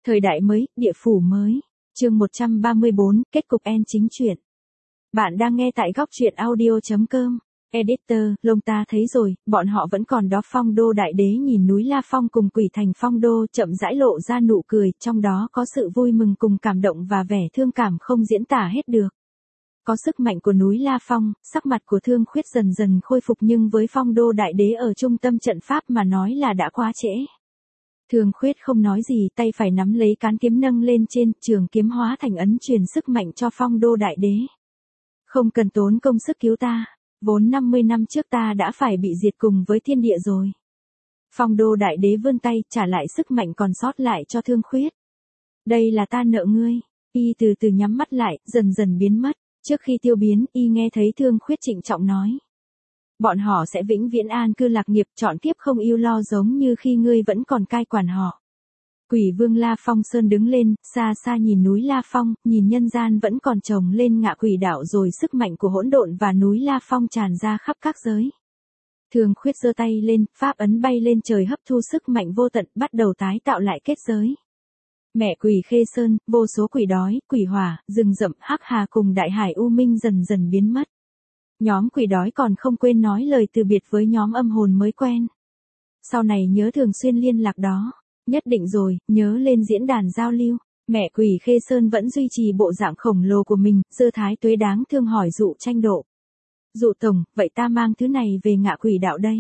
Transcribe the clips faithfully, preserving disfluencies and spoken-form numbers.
Thời đại mới, địa phủ mới. Chương một trăm ba mươi bốn, kết cục end chính truyện. Bạn đang nghe tại góc truyện audio chấm com. Editor, lông ta thấy rồi, bọn họ vẫn còn đó. Phong Đô Đại Đế nhìn núi La Phong cùng Quỷ Thành Phong Đô chậm rãi lộ ra nụ cười, trong đó có sự vui mừng cùng cảm động và vẻ thương cảm không diễn tả hết được. Có sức mạnh của núi La Phong, sắc mặt của Thương Khuyết dần dần khôi phục, nhưng với Phong Đô Đại Đế ở trung tâm trận pháp mà nói là đã quá trễ. Thương Khuyết không nói gì, tay phải nắm lấy cán kiếm nâng lên trên, trường kiếm hóa thành ấn truyền sức mạnh cho Phong Đô Đại Đế. Không cần tốn công sức cứu ta, vốn năm mươi năm trước ta đã phải bị diệt cùng với thiên địa rồi. Phong Đô Đại Đế vươn tay, trả lại sức mạnh còn sót lại cho Thương Khuyết. Đây là ta nợ ngươi. Y từ từ nhắm mắt lại, dần dần biến mất. Trước khi tiêu biến, Y nghe thấy Thương Khuyết trịnh trọng nói. Bọn họ sẽ vĩnh viễn an cư lạc nghiệp, chọn kiếp không ưu lo, giống như khi ngươi vẫn còn cai quản họ. Quỷ vương La Phong Sơn đứng lên, xa xa nhìn núi La Phong, nhìn nhân gian vẫn còn trồng lên ngạ quỷ đạo, rồi sức mạnh của hỗn độn và núi La Phong tràn ra khắp các giới. Thương Khuyết giơ tay lên, pháp ấn bay lên trời hấp thu sức mạnh vô tận, bắt đầu tái tạo lại kết giới. Mẹ quỷ Khê Sơn, vô số quỷ đói, quỷ hỏa, rừng rậm, hắc hà cùng đại hải u minh dần dần biến mất. Nhóm quỷ đói còn không quên nói lời từ biệt với nhóm âm hồn mới quen. Sau này nhớ thường xuyên liên lạc đó. Nhất định rồi, nhớ lên diễn đàn giao lưu. Mẹ quỷ Khê Sơn vẫn duy trì bộ dạng khổng lồ của mình, Dư Thái Tuế đáng thương hỏi Dụ Tranh Độ. Dụ tổng, vậy ta mang thứ này về ngạ quỷ đạo đây.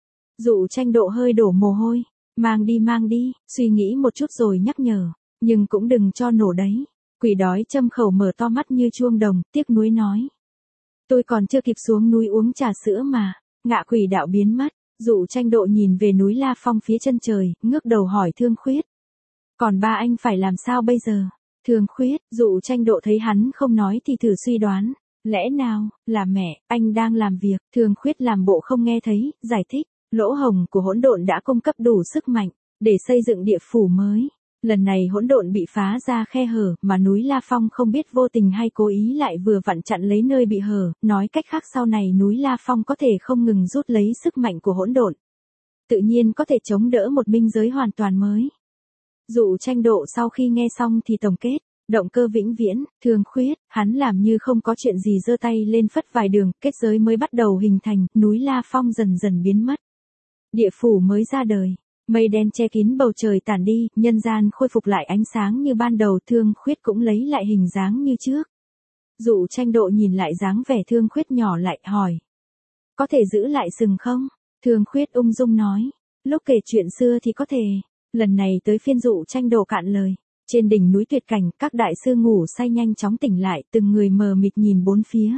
Dụ Tranh Độ hơi đổ mồ hôi. Mang đi mang đi, suy nghĩ một chút rồi nhắc nhở. Nhưng cũng đừng cho nổ đấy. Quỷ đói châm khẩu mở to mắt như chuông đồng, tiếc nuối nói. Tôi còn chưa kịp xuống núi uống trà sữa mà, ngạ quỷ đạo biến mất. Dụ Tranh Độ nhìn về núi La Phong phía chân trời, ngước đầu hỏi Thương Khuyết. Còn ba anh phải làm sao bây giờ? Thương Khuyết, Dụ Tranh Độ thấy hắn không nói thì thử suy đoán. Lẽ nào, là mẹ, anh đang làm việc. Thương Khuyết làm bộ không nghe thấy, giải thích. Lỗ hổng của hỗn độn đã cung cấp đủ sức mạnh, để xây dựng địa phủ mới. Lần này hỗn độn bị phá ra khe hở, mà núi La Phong không biết vô tình hay cố ý lại vừa vặn chặn lấy nơi bị hở, nói cách khác sau này núi La Phong có thể không ngừng rút lấy sức mạnh của hỗn độn. Tự nhiên có thể chống đỡ một binh giới hoàn toàn mới. Dụ Tranh Độ sau khi nghe xong thì tổng kết, động cơ vĩnh viễn, Thương Khuyết, hắn làm như không có chuyện gì, giơ tay lên phất vài đường, kết giới mới bắt đầu hình thành, núi La Phong dần dần biến mất. Địa phủ mới ra đời. Mây đen che kín bầu trời tản đi, nhân gian khôi phục lại ánh sáng như ban đầu, Thương Khuyết cũng lấy lại hình dáng như trước. Dụ Tranh Độ nhìn lại dáng vẻ Thương Khuyết nhỏ lại, hỏi. Có thể giữ lại sừng không? Thương Khuyết ung dung nói. Lúc kể chuyện xưa thì có thể. Lần này tới phiên Dụ Tranh Độ cạn lời. Trên đỉnh núi tuyệt cảnh, các đại sư ngủ say nhanh chóng tỉnh lại, từng người mờ mịt nhìn bốn phía.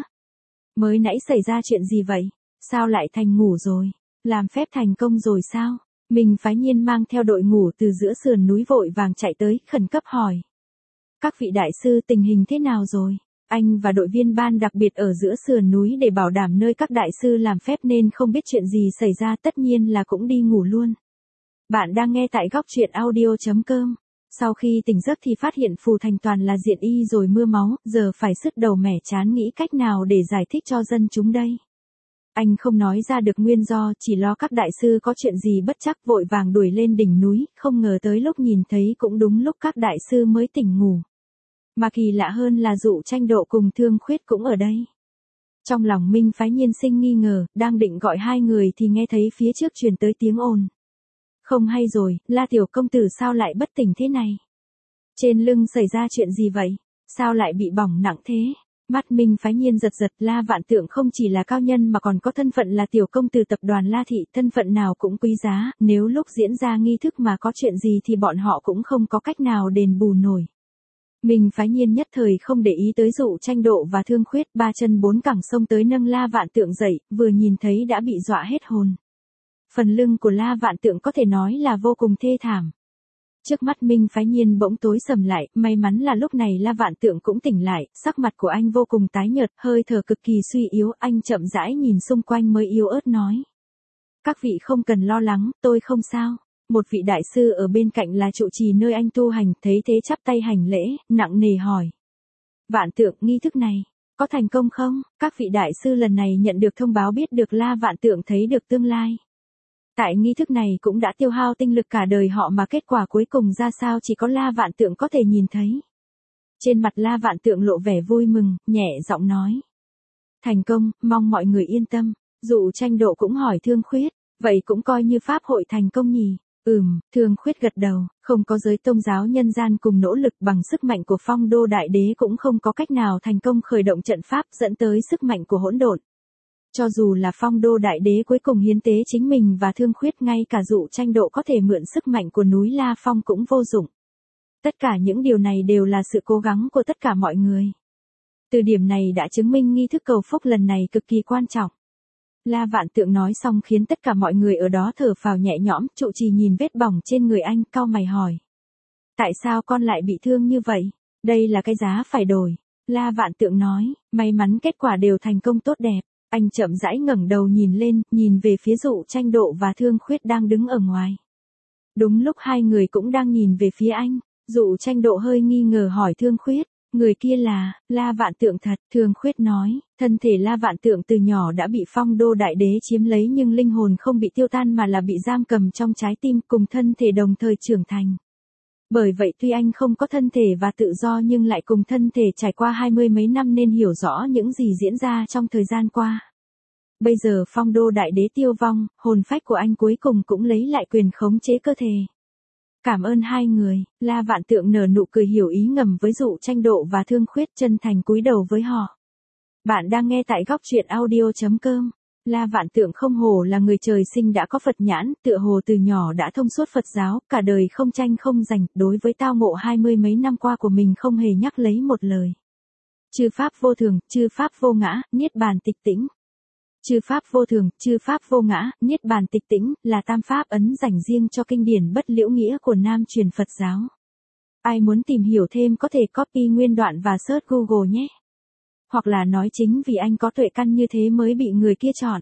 Mới nãy xảy ra chuyện gì vậy? Sao lại thành ngủ rồi? Làm phép thành công rồi sao? Mình Phái Nhiên mang theo đội ngũ từ giữa sườn núi vội vàng chạy tới, khẩn cấp hỏi. Các vị đại sư, tình hình thế nào rồi? Anh và đội viên ban đặc biệt ở giữa sườn núi để bảo đảm nơi các đại sư làm phép nên không biết chuyện gì xảy ra, tất nhiên là cũng đi ngủ luôn. Bạn đang nghe tại góc truyện audio chấm com. Sau khi tỉnh giấc thì phát hiện Phù Thành toàn là diện y rồi mưa máu, giờ phải sứt đầu mẻ chán nghĩ cách nào để giải thích cho dân chúng đây. Anh không nói ra được nguyên do, chỉ lo các đại sư có chuyện gì bất chắc, vội vàng đuổi lên đỉnh núi, không ngờ tới lúc nhìn thấy cũng đúng lúc các đại sư mới tỉnh ngủ. Mà kỳ lạ hơn là Dụ Tranh Độ cùng Thương Khuyết cũng ở đây. Trong lòng Minh Phái Nhiên sinh nghi ngờ, đang định gọi hai người thì nghe thấy phía trước truyền tới tiếng ồn. Không hay rồi, La tiểu công tử sao lại bất tỉnh thế này? Trên lưng xảy ra chuyện gì vậy? Sao lại bị bỏng nặng thế? Mắt Minh Phái Nhiên giật giật, La Vạn Tượng không chỉ là cao nhân mà còn có thân phận là tiểu công tử tập đoàn La Thị, thân phận nào cũng quý giá, nếu lúc diễn ra nghi thức mà có chuyện gì thì bọn họ cũng không có cách nào đền bù nổi. Minh Phái Nhiên nhất thời không để ý tới Dụ Tranh Độ và Thương Khuyết, ba chân bốn cẳng xông tới nâng La Vạn Tượng dậy, vừa nhìn thấy đã bị dọa hết hồn. Phần lưng của La Vạn Tượng có thể nói là vô cùng thê thảm. Trước mắt Minh Phái Nhiên bỗng tối sầm lại, may mắn là lúc này La Vạn Tượng cũng tỉnh lại, sắc mặt của anh vô cùng tái nhợt, hơi thở cực kỳ suy yếu, anh chậm rãi nhìn xung quanh mới yếu ớt nói. Các vị không cần lo lắng, tôi không sao. Một vị đại sư ở bên cạnh là trụ trì nơi anh tu hành, thấy thế chắp tay hành lễ, nặng nề hỏi. Vạn Tượng, nghi thức này, có thành công không? Các vị đại sư lần này nhận được thông báo biết được La Vạn Tượng thấy được tương lai. Tại nghi thức này cũng đã tiêu hao tinh lực cả đời họ mà kết quả cuối cùng ra sao chỉ có La Vạn Tượng có thể nhìn thấy. Trên mặt La Vạn Tượng lộ vẻ vui mừng, nhẹ giọng nói. Thành công, mong mọi người yên tâm. Dụ Tranh Độ cũng hỏi Thương Khuyết, vậy cũng coi như pháp hội thành công nhỉ? Ừm, Thương Khuyết gật đầu, không có giới tôn giáo nhân gian cùng nỗ lực bằng sức mạnh của Phong Đô Đại Đế cũng không có cách nào thành công khởi động trận pháp dẫn tới sức mạnh của hỗn độn. Cho dù là Phong Đô Đại Đế cuối cùng hiến tế chính mình và Thương Khuyết ngay cả Dụ Tranh Độ có thể mượn sức mạnh của núi La Phong cũng vô dụng. Tất cả những điều này đều là sự cố gắng của tất cả mọi người. Từ điểm này đã chứng minh nghi thức cầu phúc lần này cực kỳ quan trọng. La Vạn Tượng nói xong khiến tất cả mọi người ở đó thở phào nhẹ nhõm, trụ trì nhìn vết bỏng trên người anh, cau mày hỏi. Tại sao con lại bị thương như vậy? Đây là cái giá phải đổi. La Vạn Tượng nói, may mắn kết quả đều thành công tốt đẹp. Anh chậm rãi ngẩng đầu nhìn lên, nhìn về phía Dụ Tranh Độ và Thương Khuyết đang đứng ở ngoài. Đúng lúc hai người cũng đang nhìn về phía anh, Dụ Tranh Độ hơi nghi ngờ hỏi Thương Khuyết. Người kia là, La Vạn Tượng thật, Thương Khuyết nói, thân thể La Vạn Tượng từ nhỏ đã bị Phong Đô Đại Đế chiếm lấy nhưng linh hồn không bị tiêu tan mà là bị giam cầm trong trái tim cùng thân thể đồng thời trưởng thành. Bởi vậy tuy anh không có thân thể và tự do nhưng lại cùng thân thể trải qua hai mươi mấy năm nên hiểu rõ những gì diễn ra trong thời gian qua. Bây giờ Phong Đô Đại Đế tiêu vong, hồn phách của anh cuối cùng cũng lấy lại quyền khống chế cơ thể. Cảm ơn hai người, La Vạn Tượng nở nụ cười hiểu ý ngầm với Dụ Tranh Độ và Thương Khuyết chân thành cúi đầu với họ. Bạn đang nghe tại góc truyện audio chấm com. La Vạn Tượng không hổ là người trời sinh đã có Phật nhãn, tựa hồ từ nhỏ đã thông suốt Phật giáo, cả đời không tranh không giành, đối với tao ngộ hai mươi mấy năm qua của mình không hề nhắc lấy một lời. Chư pháp vô thường, chư pháp vô ngã, niết bàn tịch tĩnh. Chư pháp vô thường, chư pháp vô ngã, niết bàn tịch tĩnh, là tam pháp ấn dành riêng cho kinh điển bất liễu nghĩa của Nam truyền Phật giáo. Ai muốn tìm hiểu thêm có thể copy nguyên đoạn và search Google nhé. Hoặc là nói chính vì anh có tuệ căn như thế mới bị người kia chọn.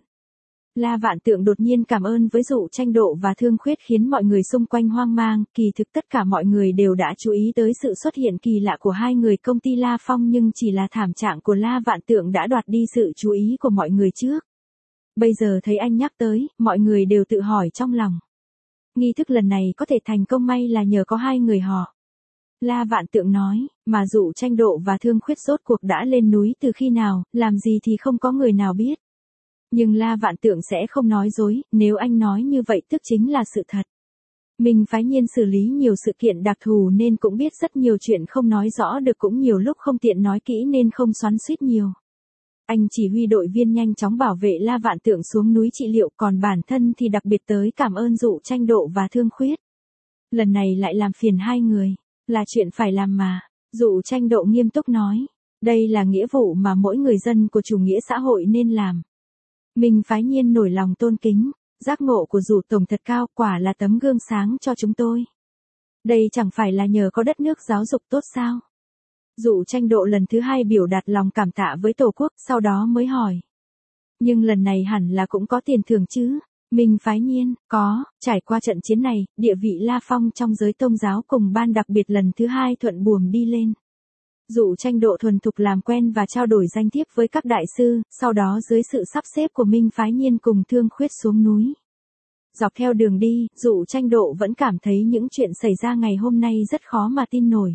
La Vạn Tượng đột nhiên cảm ơn với Dụ Tranh Độ và Thương Khuyết khiến mọi người xung quanh hoang mang, kỳ thực tất cả mọi người đều đã chú ý tới sự xuất hiện kỳ lạ của hai người công ty La Phong nhưng chỉ là thảm trạng của La Vạn Tượng đã đoạt đi sự chú ý của mọi người trước. Bây giờ thấy anh nhắc tới, mọi người đều tự hỏi trong lòng. Nghi thức lần này có thể thành công may là nhờ có hai người họ. La Vạn Tượng nói, mà Dụ Tranh Độ và Thương Khuyết rốt cuộc đã lên núi từ khi nào, làm gì thì không có người nào biết. Nhưng La Vạn Tượng sẽ không nói dối, nếu anh nói như vậy tức chính là sự thật. Mình phái nhiên xử lý nhiều sự kiện đặc thù nên cũng biết rất nhiều chuyện không nói rõ được cũng nhiều lúc không tiện nói kỹ nên không xoắn xuýt nhiều. Anh chỉ huy đội viên nhanh chóng bảo vệ La Vạn Tượng xuống núi trị liệu còn bản thân thì đặc biệt tới cảm ơn Dụ Tranh Độ và Thương Khuyết. Lần này lại làm phiền hai người, là chuyện phải làm mà. Dụ Tranh Độ nghiêm túc nói, đây là nghĩa vụ mà mỗi người dân của chủ nghĩa xã hội nên làm. Mình phái nhiên nổi lòng tôn kính, giác ngộ của Dụ Tổng thật cao, quả là tấm gương sáng cho chúng tôi. Đây chẳng phải là nhờ có đất nước giáo dục tốt sao? Dụ Tranh Độ lần thứ hai biểu đạt lòng cảm tạ với Tổ quốc, sau đó mới hỏi. Nhưng lần này hẳn là cũng có tiền thưởng chứ? Mình phái nhiên, có, trải qua trận chiến này, địa vị La Phong trong giới tôn giáo cùng ban đặc biệt lần thứ hai thuận buồm đi lên. Dụ Tranh Độ thuần thục làm quen và trao đổi danh thiếp với các đại sư, sau đó dưới sự sắp xếp của Minh phái nhiên cùng Thương Khuyết xuống núi. Dọc theo đường đi, Dụ Tranh Độ vẫn cảm thấy những chuyện xảy ra ngày hôm nay rất khó mà tin nổi.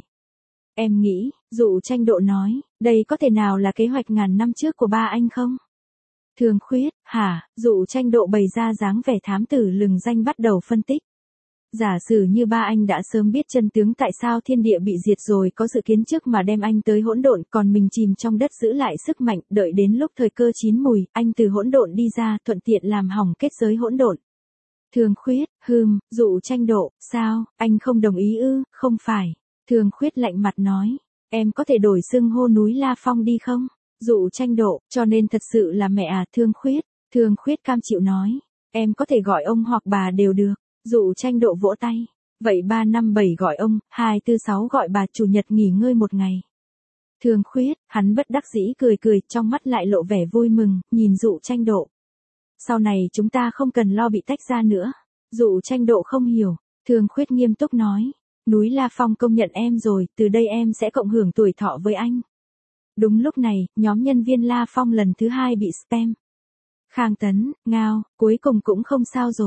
Em nghĩ, Dụ Tranh Độ nói, đây có thể nào là kế hoạch ngàn năm trước của ba anh không? Thương Khuyết, hả? Dụ Tranh Độ bày ra dáng vẻ thám tử lừng danh bắt đầu phân tích. Giả sử như ba anh đã sớm biết chân tướng tại sao thiên địa bị diệt rồi có dự kiến trước mà đem anh tới hỗn độn còn mình chìm trong đất giữ lại sức mạnh đợi đến lúc thời cơ chín mùi, anh từ hỗn độn đi ra thuận tiện làm hỏng kết giới hỗn độn. Thương Khuyết, hừm, Dụ Tranh Độ, sao, anh không đồng ý ư? Không phải. Thương Khuyết lạnh mặt nói, em có thể đổi xưng hô núi La Phong đi không? Dụ Tranh Độ, cho nên thật sự là mẹ à? Thương Khuyết, Thương Khuyết cam chịu nói, em có thể gọi ông hoặc bà đều được. Dụ Tranh Độ vỗ tay, vậy ba năm bảy gọi ông, hai tư sáu gọi bà, chủ nhật nghỉ ngơi một ngày. Thương Khuyết, hắn bất đắc dĩ cười cười, trong mắt lại lộ vẻ vui mừng, nhìn Dụ Tranh Độ. Sau này chúng ta không cần lo bị tách ra nữa. Dụ Tranh Độ không hiểu, Thương Khuyết nghiêm túc nói, núi La Phong công nhận em rồi, từ đây em sẽ cộng hưởng tuổi thọ với anh. Đúng lúc này, nhóm nhân viên La Phong lần thứ hai bị spam. Khang Tấn, Ngao, cuối cùng cũng không sao rồi.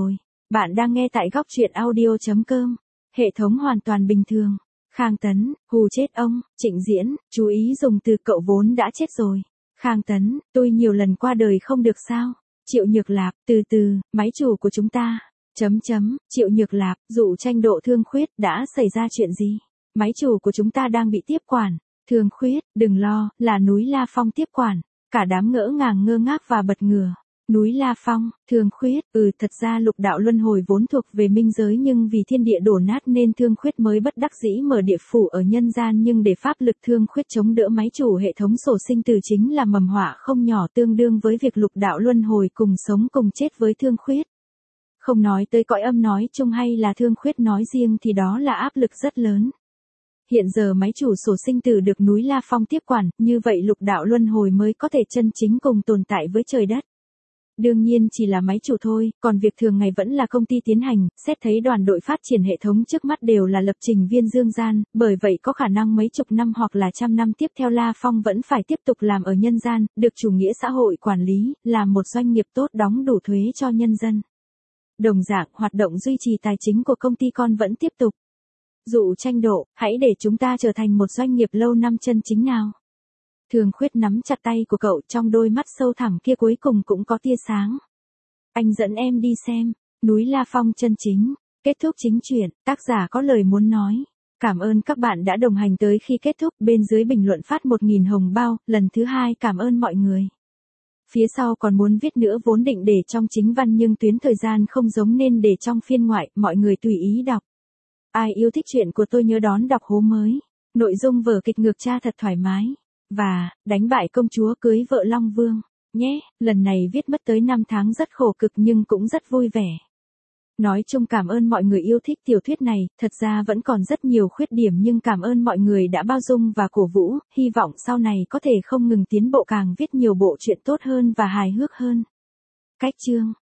Bạn đang nghe tại góc truyện audio chấm com. Hệ thống hoàn toàn bình thường. Khang Tấn, hù chết ông. Trịnh Diễn, chú ý dùng từ cậu vốn đã chết rồi. Khang Tấn, tôi nhiều lần qua đời không được sao? Triệu Nhược Lạp, từ từ, máy chủ của chúng ta. Chấm chấm, Triệu Nhược Lạp, dụ tranh độ Thương Khuyết, đã xảy ra chuyện gì? Máy chủ của chúng ta đang bị tiếp quản. Thương Khuyết, đừng lo, là núi La Phong tiếp quản. Cả đám ngỡ ngàng ngơ ngác và bật ngửa. Núi La Phong, Thương Khuyết, ừ thật ra lục đạo luân hồi vốn thuộc về minh giới nhưng vì thiên địa đổ nát nên Thương Khuyết mới bất đắc dĩ mở địa phủ ở nhân gian nhưng để pháp lực Thương Khuyết chống đỡ máy chủ hệ thống sổ sinh tử chính là mầm họa không nhỏ tương đương với việc lục đạo luân hồi cùng sống cùng chết với Thương Khuyết. Không nói tới cõi âm nói chung hay là Thương Khuyết nói riêng thì đó là áp lực rất lớn. Hiện giờ máy chủ sổ sinh tử được núi La Phong tiếp quản, như vậy lục đạo luân hồi mới có thể chân chính cùng tồn tại với trời đất. Đương nhiên chỉ là máy chủ thôi, còn việc thường ngày vẫn là công ty tiến hành, xét thấy đoàn đội phát triển hệ thống trước mắt đều là lập trình viên dương gian, bởi vậy có khả năng mấy chục năm hoặc là trăm năm tiếp theo La Phong vẫn phải tiếp tục làm ở nhân gian, được chủ nghĩa xã hội quản lý, làm một doanh nghiệp tốt đóng đủ thuế cho nhân dân. Đồng dạng, hoạt động duy trì tài chính của công ty con vẫn tiếp tục. Dụ tranh độ, hãy để chúng ta trở thành một doanh nghiệp lâu năm chân chính nào. Thương Khuyết nắm chặt tay của cậu, trong đôi mắt sâu thẳm kia cuối cùng cũng có tia sáng. Anh dẫn em đi xem, núi La Phong chân chính. Kết thúc chính truyện, tác giả có lời muốn nói. Cảm ơn các bạn đã đồng hành tới khi kết thúc, bên dưới bình luận phát một nghìn hồng bao, lần thứ hai cảm ơn mọi người. Phía sau còn muốn viết nữa vốn định để trong chính văn nhưng tuyến thời gian không giống nên để trong phiên ngoại, mọi người tùy ý đọc. Ai yêu thích chuyện của tôi nhớ đón đọc hố mới. Nội dung vở kịch ngược cha thật thoải mái. Và, đánh bại công chúa cưới vợ Long Vương. Nhé, lần này viết mất tới năm tháng rất khổ cực nhưng cũng rất vui vẻ. Nói chung cảm ơn mọi người yêu thích tiểu thuyết này, thật ra vẫn còn rất nhiều khuyết điểm nhưng cảm ơn mọi người đã bao dung và cổ vũ, hy vọng sau này có thể không ngừng tiến bộ càng viết nhiều bộ truyện tốt hơn và hài hước hơn. Cách chương